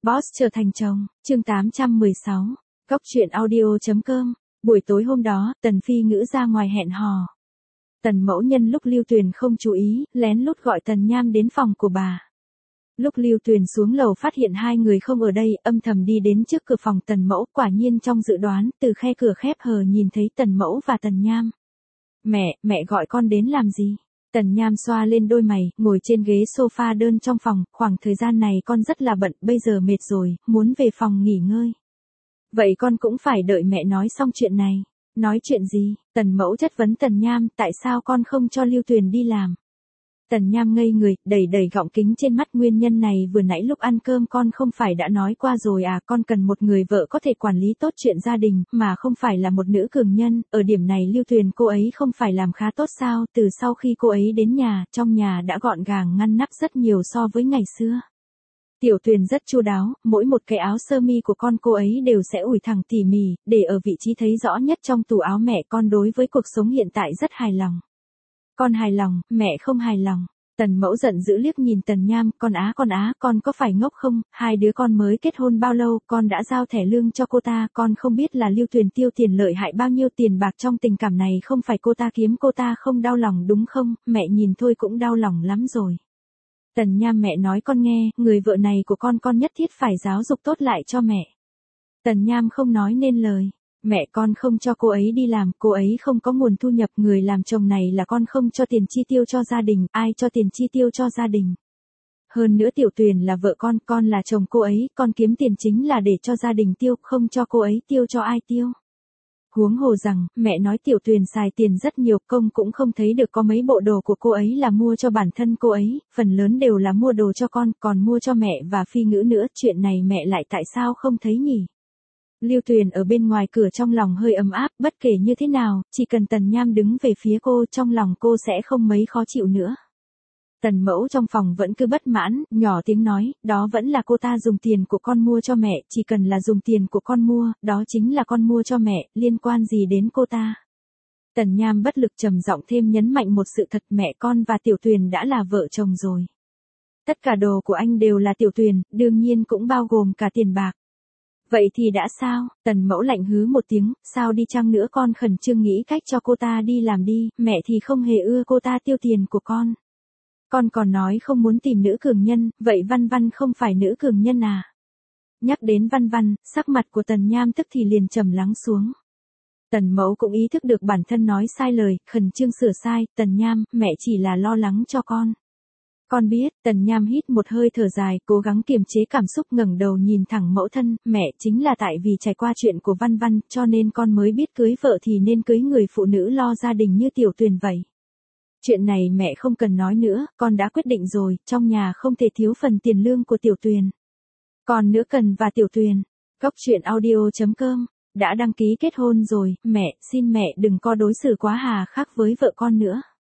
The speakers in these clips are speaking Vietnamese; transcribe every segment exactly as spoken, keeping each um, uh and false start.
Boss trở thành chồng, chương tám trăm mười sáu, Góc truyện audio.com. Buổi tối hôm đó, Tần Phi Ngữ ra ngoài hẹn hò. Tần Mẫu nhân lúc Lưu Tuyền không chú ý, lén lút gọi Tần Nham đến phòng của bà. Lúc Lưu Tuyền xuống lầu phát hiện hai người không ở đây, âm thầm đi đến trước cửa phòng Tần Mẫu, quả nhiên trong dự đoán, từ khe cửa khép hờ nhìn thấy Tần Mẫu và Tần Nham. Mẹ, mẹ gọi con đến làm gì? Tần Nham xoa lên đôi mày, ngồi trên ghế sofa đơn trong phòng, khoảng thời gian này con rất là bận, bây giờ mệt rồi, muốn về phòng nghỉ ngơi. Vậy con cũng phải đợi mẹ nói xong chuyện này. Nói chuyện gì? Tần Mẫu chất vấn Tần Nham, tại sao con không cho Lưu Tuyền đi làm? Tần Nham ngây người, đẩy đẩy gọng kính trên mắt, nguyên nhân này vừa nãy lúc ăn cơm con không phải đã nói qua rồi à, con cần một người vợ có thể quản lý tốt chuyện gia đình, mà không phải là một nữ cường nhân, ở điểm này Lưu Tuyền cô ấy không phải làm khá tốt sao, từ sau khi cô ấy đến nhà, trong nhà đã gọn gàng ngăn nắp rất nhiều so với ngày xưa. Tiểu Tuyền rất chu đáo, mỗi một cái áo sơ mi của con cô ấy đều sẽ ủi thẳng tỉ mỉ, để ở vị trí thấy rõ nhất trong tủ áo mẹ con đối với cuộc sống hiện tại rất hài lòng. Con hài lòng, mẹ không hài lòng. Tần Mẫu giận dữ liếc nhìn Tần Nham, con á con á, con có phải ngốc không, hai đứa con mới kết hôn bao lâu, con đã giao thẻ lương cho cô ta, con không biết là Lưu Tuyền tiêu tiền lợi hại bao nhiêu tiền bạc trong tình cảm này không phải cô ta kiếm, cô ta không đau lòng đúng không, mẹ nhìn thôi cũng đau lòng lắm rồi. Tần Nham, mẹ nói con nghe, người vợ này của con con nhất thiết phải giáo dục tốt lại cho mẹ. Tần Nham không nói nên lời. Mẹ con không cho cô ấy đi làm, cô ấy không có nguồn thu nhập, người làm chồng này là con không cho tiền chi tiêu cho gia đình, ai cho tiền chi tiêu cho gia đình. Hơn nữa Tiểu Tuyền là vợ con, con là chồng cô ấy, con kiếm tiền chính là để cho gia đình tiêu, không cho cô ấy tiêu cho ai tiêu. Huống hồ rằng, mẹ nói Tiểu Tuyền xài tiền rất nhiều, công cũng không thấy được có mấy bộ đồ của cô ấy là mua cho bản thân cô ấy, phần lớn đều là mua đồ cho con, còn mua cho mẹ và Phi Ngữ nữa, chuyện này mẹ lại tại sao không thấy nhỉ? Lưu Tuyền ở bên ngoài cửa trong lòng hơi ấm áp, bất kể như thế nào, chỉ cần Tần Nham đứng về phía cô, trong lòng cô sẽ không mấy khó chịu nữa. Tần Mẫu trong phòng vẫn cứ bất mãn, nhỏ tiếng nói, đó vẫn là cô ta dùng tiền của con mua cho mẹ, chỉ cần là dùng tiền của con mua, đó chính là con mua cho mẹ, liên quan gì đến cô ta. Tần Nham bất lực trầm giọng thêm nhấn mạnh một sự thật, mẹ con và Tiểu Tuyền đã là vợ chồng rồi. Tất cả đồ của anh đều là Tiểu Tuyền, đương nhiên cũng bao gồm cả tiền bạc. Vậy thì đã sao? Tần Mẫu lạnh hứ một tiếng, sao đi chăng nữa con khẩn trương nghĩ cách cho cô ta đi làm đi, mẹ thì không hề ưa cô ta tiêu tiền của con. Con còn nói không muốn tìm nữ cường nhân, vậy Văn Văn không phải nữ cường nhân à? Nhắc đến Văn Văn, sắc mặt của Tần Nham tức thì liền trầm lắng xuống. Tần Mẫu cũng ý thức được bản thân nói sai lời, khẩn trương sửa sai, Tần Nham, mẹ chỉ là lo lắng cho con. Con biết, Tần Nham hít một hơi thở dài, cố gắng kiềm chế cảm xúc, ngẩng đầu nhìn thẳng mẫu thân, mẹ, chính là tại vì trải qua chuyện của Văn Văn, cho nên con mới biết cưới vợ thì nên cưới người phụ nữ lo gia đình như Tiểu Tuyền vậy. Chuyện này mẹ không cần nói nữa, con đã quyết định rồi, trong nhà không thể thiếu phần tiền lương của Tiểu Tuyền. Còn nữa cần và Tiểu Tuyền. Góc truyện audio.com. Đã đăng ký kết hôn rồi, mẹ, xin mẹ đừng có đối xử quá hà khắc với vợ con nữa.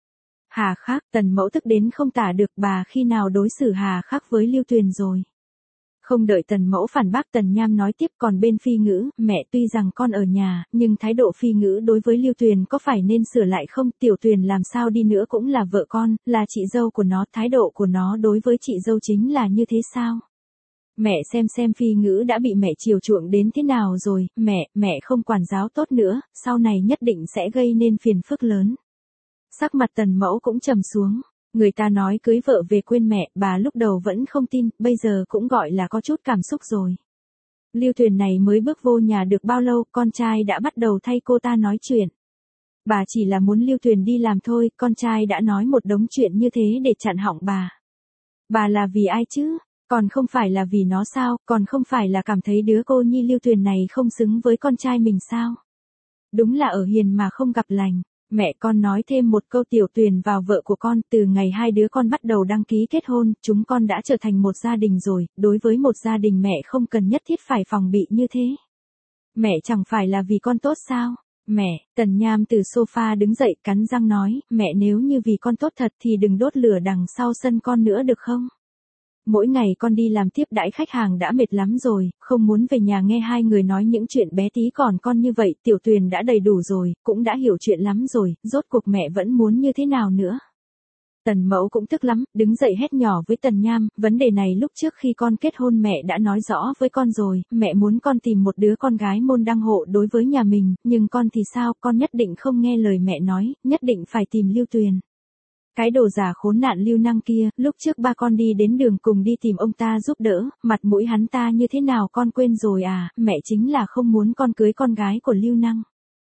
Hà khắc, Tần Mẫu tức đến không tả được, bà khi nào đối xử hà khắc với Lưu Tuyền rồi. Không đợi Tần Mẫu phản bác, Tần Nham nói tiếp, còn bên Phi Ngữ, mẹ tuy rằng con ở nhà, nhưng thái độ Phi Ngữ đối với Lưu Tuyền có phải nên sửa lại không, Tiểu Tuyền làm sao đi nữa cũng là vợ con, là chị dâu của nó, thái độ của nó đối với chị dâu chính là như thế sao? Mẹ xem xem Phi Ngữ đã bị mẹ chiều chuộng đến thế nào rồi, mẹ, mẹ không quản giáo tốt nữa, sau này nhất định sẽ gây nên phiền phức lớn. Sắc mặt Tần Mẫu cũng trầm xuống, người ta nói cưới vợ về quên mẹ, bà lúc đầu vẫn không tin, bây giờ cũng gọi là có chút cảm xúc rồi. Lưu Tuyền này mới bước vô nhà được bao lâu, con trai đã bắt đầu thay cô ta nói chuyện. Bà chỉ là muốn Lưu Tuyền đi làm thôi, con trai đã nói một đống chuyện như thế để chặn họng bà. Bà là vì ai chứ? Còn không phải là vì nó sao, còn không phải là cảm thấy đứa cô nhi Lưu Tuyền này không xứng với con trai mình sao? Đúng là ở hiền mà không gặp lành. Mẹ con nói thêm một câu, Tiểu Tuyền vào vợ của con, từ ngày hai đứa con bắt đầu đăng ký kết hôn, chúng con đã trở thành một gia đình rồi, đối với một gia đình mẹ không cần nhất thiết phải phòng bị như thế. Mẹ chẳng phải là vì con tốt sao? Mẹ, Tần Nham từ sofa đứng dậy cắn răng nói, mẹ nếu như vì con tốt thật thì đừng đốt lửa đằng sau sân con nữa được không? Mỗi ngày con đi làm tiếp đãi khách hàng đã mệt lắm rồi, không muốn về nhà nghe hai người nói những chuyện bé tí còn con như vậy, Tiểu Tuyền đã đầy đủ rồi, cũng đã hiểu chuyện lắm rồi, rốt cuộc mẹ vẫn muốn như thế nào nữa. Tần mẫu cũng tức lắm, đứng dậy hét nhỏ với Tần Nham, vấn đề này lúc trước khi con kết hôn mẹ đã nói rõ với con rồi, mẹ muốn con tìm một đứa con gái môn đăng hộ đối với nhà mình, nhưng con thì sao, con nhất định không nghe lời mẹ nói, nhất định phải tìm Lưu Tuyền. Cái đồ giả khốn nạn Lưu Năng kia, lúc trước ba con đi đến đường cùng đi tìm ông ta giúp đỡ, mặt mũi hắn ta như thế nào con quên rồi à, mẹ chính là không muốn con cưới con gái của Lưu Năng.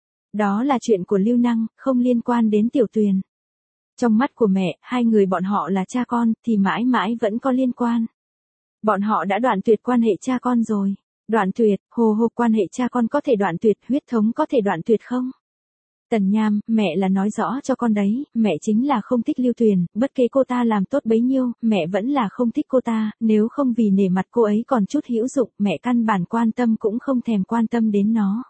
Đó là chuyện của Lưu Năng, không liên quan đến Tiểu Tuyền. Trong mắt của mẹ, hai người bọn họ là cha con, thì mãi mãi vẫn có liên quan. Bọn họ đã đoạn tuyệt quan hệ cha con rồi. Đoạn tuyệt, hồ hồ quan hệ cha con có thể đoạn tuyệt, huyết thống có thể đoạn tuyệt không? Tần Nham, mẹ là nói rõ cho con đấy, mẹ chính là không thích Lưu Tuyền, bất kể cô ta làm tốt bấy nhiêu, mẹ vẫn là không thích cô ta, nếu không vì nể mặt cô ấy còn chút hữu dụng, mẹ căn bản quan tâm cũng không thèm quan tâm đến nó.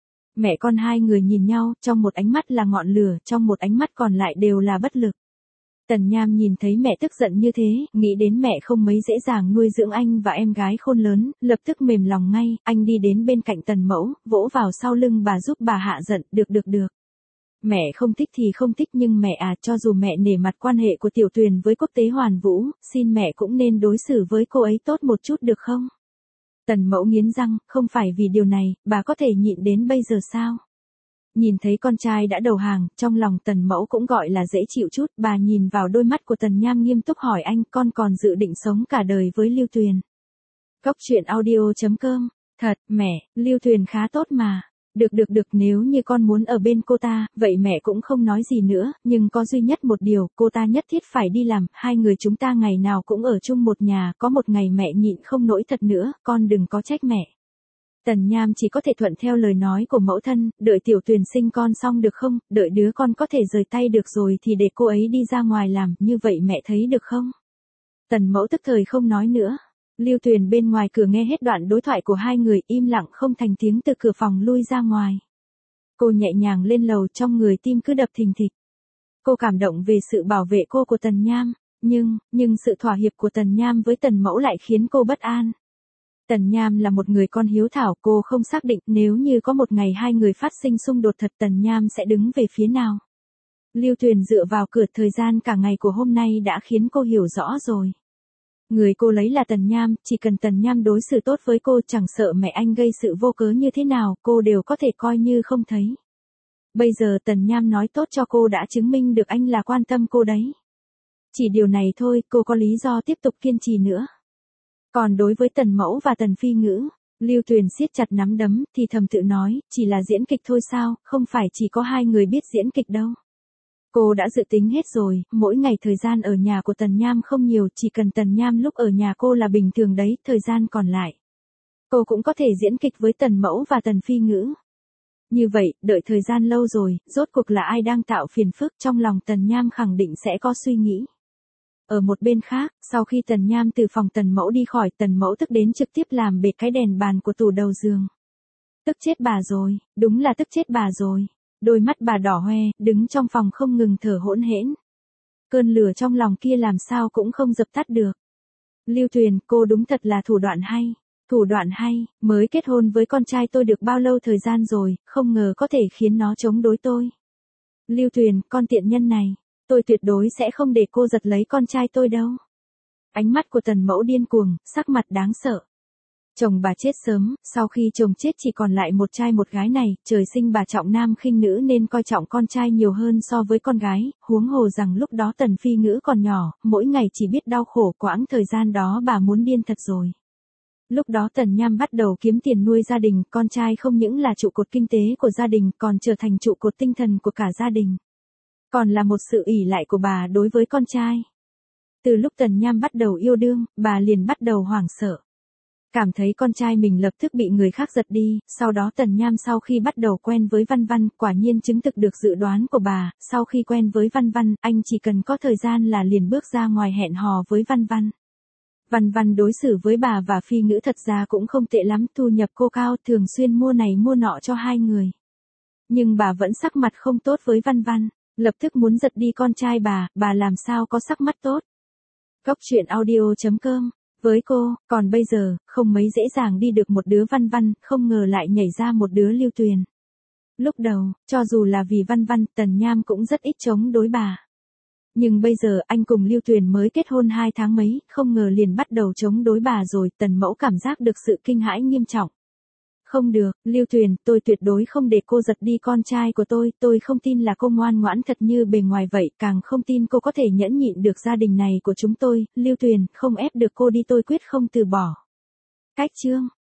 Mẹ con hai người nhìn nhau, trong một ánh mắt là ngọn lửa, trong một ánh mắt còn lại đều là bất lực. Tần Nham nhìn thấy mẹ tức giận như thế, nghĩ đến mẹ không mấy dễ dàng nuôi dưỡng anh và em gái khôn lớn, lập tức mềm lòng ngay, anh đi đến bên cạnh Tần Mẫu, vỗ vào sau lưng bà giúp bà hạ giận, được được được. Mẹ không thích thì không thích nhưng mẹ à, cho dù mẹ nể mặt quan hệ của Tiểu Tuyền với Quốc Tế Hoàn Vũ, xin mẹ cũng nên đối xử với cô ấy tốt một chút được không? Tần Mẫu nghiến răng, không phải vì điều này, bà có thể nhịn đến bây giờ sao? Nhìn thấy con trai đã đầu hàng, trong lòng Tần Mẫu cũng gọi là dễ chịu chút, bà nhìn vào đôi mắt của Tần Nham nghiêm túc hỏi anh, con còn dự định sống cả đời với Lưu Tuyền. Cốc truyện audio chấm com, thật, mẹ, Lưu Tuyền khá tốt mà. Được được được, nếu như con muốn ở bên cô ta, vậy mẹ cũng không nói gì nữa, nhưng có duy nhất một điều, cô ta nhất thiết phải đi làm, hai người chúng ta ngày nào cũng ở chung một nhà, có một ngày mẹ nhịn không nổi thật nữa, con đừng có trách mẹ. Tần Nham chỉ có thể thuận theo lời nói của mẫu thân, đợi Tiểu Tuyền sinh con xong được không, đợi đứa con có thể rời tay được rồi thì để cô ấy đi ra ngoài làm, như vậy mẹ thấy được không? Tần Mẫu tức thời không nói nữa. Lưu Tuyền bên ngoài cửa nghe hết đoạn đối thoại của hai người, im lặng không thành tiếng từ cửa phòng lui ra ngoài. Cô nhẹ nhàng lên lầu, trong người tim cứ đập thình thịch. Cô cảm động về sự bảo vệ cô của Tần Nham, nhưng, nhưng sự thỏa hiệp của Tần Nham với Tần Mẫu lại khiến cô bất an. Tần Nham là một người con hiếu thảo, cô không xác định nếu như có một ngày hai người phát sinh xung đột thật Tần Nham sẽ đứng về phía nào. Lưu Tuyền dựa vào cửa, thời gian cả ngày của hôm nay đã khiến cô hiểu rõ rồi. Người cô lấy là Tần Nham, chỉ cần Tần Nham đối xử tốt với cô, chẳng sợ mẹ anh gây sự vô cớ như thế nào, cô đều có thể coi như không thấy. Bây giờ Tần Nham nói tốt cho cô đã chứng minh được anh là quan tâm cô đấy. Chỉ điều này thôi, cô có lý do tiếp tục kiên trì nữa. Còn đối với Tần Mẫu và Tần Phi Ngữ, Lưu Tuyền siết chặt nắm đấm, thì thầm tự nói, chỉ là diễn kịch thôi sao, không phải chỉ có hai người biết diễn kịch đâu. Cô đã dự tính hết rồi, mỗi ngày thời gian ở nhà của Tần Nham không nhiều, chỉ cần Tần Nham lúc ở nhà cô là bình thường đấy, thời gian còn lại. Cô cũng có thể diễn kịch với Tần Mẫu và Tần Phi Ngữ. Như vậy, đợi thời gian lâu rồi, rốt cuộc là ai đang tạo phiền phức, trong lòng Tần Nham khẳng định sẽ có suy nghĩ. Ở một bên khác, sau khi Tần Nham từ phòng Tần Mẫu đi khỏi, Tần Mẫu tức đến trực tiếp làm bệt cái đèn bàn của tủ đầu giường. Tức chết bà rồi, đúng là tức chết bà rồi. Đôi mắt bà đỏ hoe, đứng trong phòng không ngừng thở hỗn hển. Cơn lửa trong lòng kia làm sao cũng không dập tắt được. Lưu Tuyền, cô đúng thật là thủ đoạn hay. Thủ đoạn hay, mới kết hôn với con trai tôi được bao lâu thời gian rồi, không ngờ có thể khiến nó chống đối tôi. Lưu Tuyền, con tiện nhân này, tôi tuyệt đối sẽ không để cô giật lấy con trai tôi đâu. Ánh mắt của Tần Mẫu điên cuồng, sắc mặt đáng sợ. Chồng bà chết sớm, sau khi chồng chết chỉ còn lại một trai một gái này, trời sinh bà trọng nam khinh nữ nên coi trọng con trai nhiều hơn so với con gái, huống hồ rằng lúc đó Tần Phi Ngữ còn nhỏ, mỗi ngày chỉ biết đau khổ, quãng thời gian đó bà muốn điên thật rồi. Lúc đó Tần Nham bắt đầu kiếm tiền nuôi gia đình, con trai không những là trụ cột kinh tế của gia đình, còn trở thành trụ cột tinh thần của cả gia đình. Còn là một sự ỷ lại của bà đối với con trai. Từ lúc Tần Nham bắt đầu yêu đương, bà liền bắt đầu hoảng sợ. Cảm thấy con trai mình lập tức bị người khác giật đi, sau đó Tần Nham sau khi bắt đầu quen với Văn Văn, quả nhiên chứng thực được dự đoán của bà, sau khi quen với Văn Văn, anh chỉ cần có thời gian là liền bước ra ngoài hẹn hò với Văn Văn. Văn Văn đối xử với bà và Phi Ngữ thật ra cũng không tệ lắm, thu nhập cô cao, thường xuyên mua này mua nọ cho hai người. Nhưng bà vẫn sắc mặt không tốt với Văn Văn, lập tức muốn giật đi con trai bà, bà làm sao có sắc mắt tốt. Cốc truyện audio chấm com. Với cô, còn bây giờ, không mấy dễ dàng đi được một đứa Văn Văn, không ngờ lại nhảy ra một đứa Lưu Tuyền. Lúc đầu, cho dù là vì Văn Văn, Tần Nham cũng rất ít chống đối bà. Nhưng bây giờ anh cùng Lưu Tuyền mới kết hôn hai tháng mấy, không ngờ liền bắt đầu chống đối bà rồi, Tần Mẫu cảm giác được sự kinh hãi nghiêm trọng. Không được, Lưu Tuyền, tôi tuyệt đối không để cô giật đi con trai của tôi, tôi không tin là cô ngoan ngoãn thật như bề ngoài vậy, càng không tin cô có thể nhẫn nhịn được gia đình này của chúng tôi, Lưu Tuyền, không ép được cô đi tôi quyết không từ bỏ. Cách chương